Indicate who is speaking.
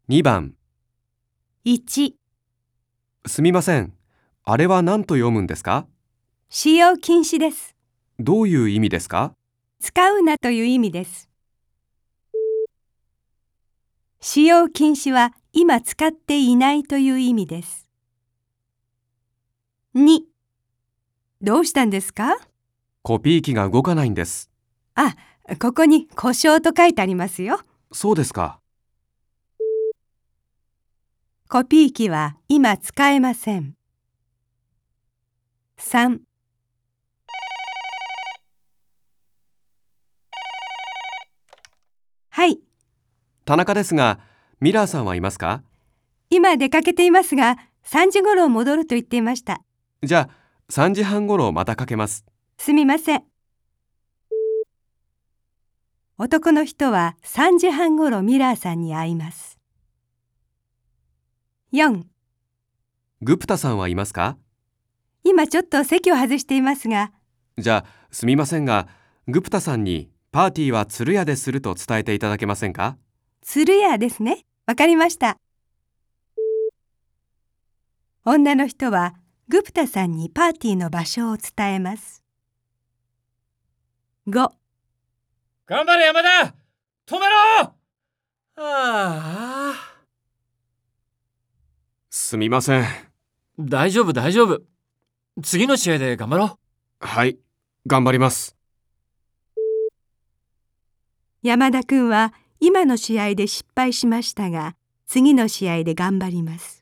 Speaker 1: 2番。
Speaker 2: 1、
Speaker 1: すみません。あれは何と読むんですか？
Speaker 2: 使用禁止です。
Speaker 1: どういう意味ですか？
Speaker 2: 使うなという意味です。使用禁止は今使っていないという意味です。2、どうしたんですか？
Speaker 1: コピー機が動かないんです。
Speaker 2: あ、ここに故障と書いてありますよ。
Speaker 1: そうですか。
Speaker 2: コピー機は今使えません。3、はい、
Speaker 1: 田中ですが、ミラーさんはいますか？
Speaker 2: 今出かけていますが、3時頃戻ると言っていました。
Speaker 1: じゃあ、3時半ごろまたかけます。
Speaker 2: すみません。男の人は3時半頃ミラーさんに会います。4、
Speaker 1: グプタさんはいますか？
Speaker 2: 今ちょっと席を外していますが、
Speaker 1: じゃあ、すみませんが、グプタさんにパーティーは鶴屋ですると伝えていただけませんか？
Speaker 2: 鶴屋ですね。わかりました。女の人はグプタさんにパーティーの場所を伝えます。5、
Speaker 3: 頑張れ山田、止めろ。ああ。
Speaker 1: すみません。
Speaker 3: 大丈夫大丈夫。次の試合で頑張ろう。
Speaker 1: はい、頑張ります。
Speaker 2: 山田くんは今の試合で失敗しましたが、次の試合で頑張ります。